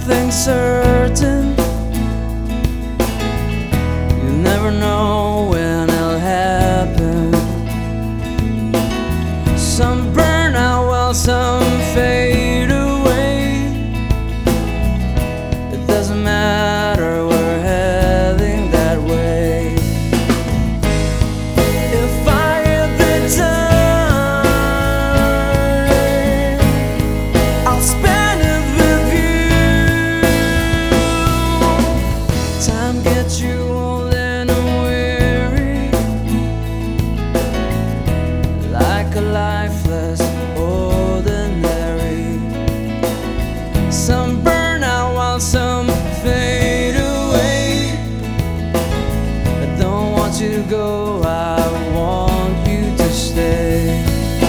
nothing certain. You never know when it'll happen. Some burn out while some fade away. It doesn't matter, we're heading that way. If I had the time, I'll spend it with you. Time gets you old and weary, like a lifeless ordinary. Some burn out while some fade away. I don't want you to go, I want you to stay.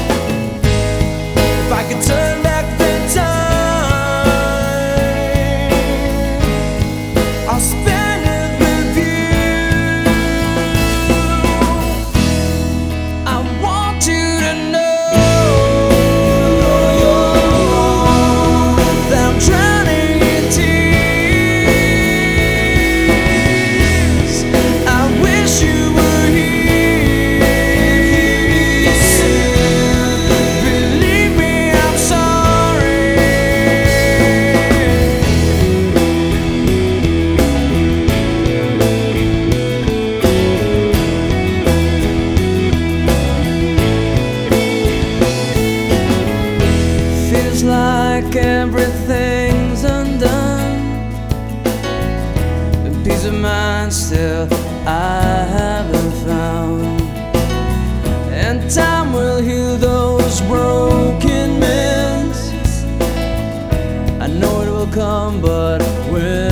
If I could turn back the time, I'll spend it with you. I want you to know that I'm drowning in tears. I wish you were here. Believe me, I'm sorry. Feels like everything's undone. A peace of mind still I haven't found. And time will heal those broken mends. I know it will come, but when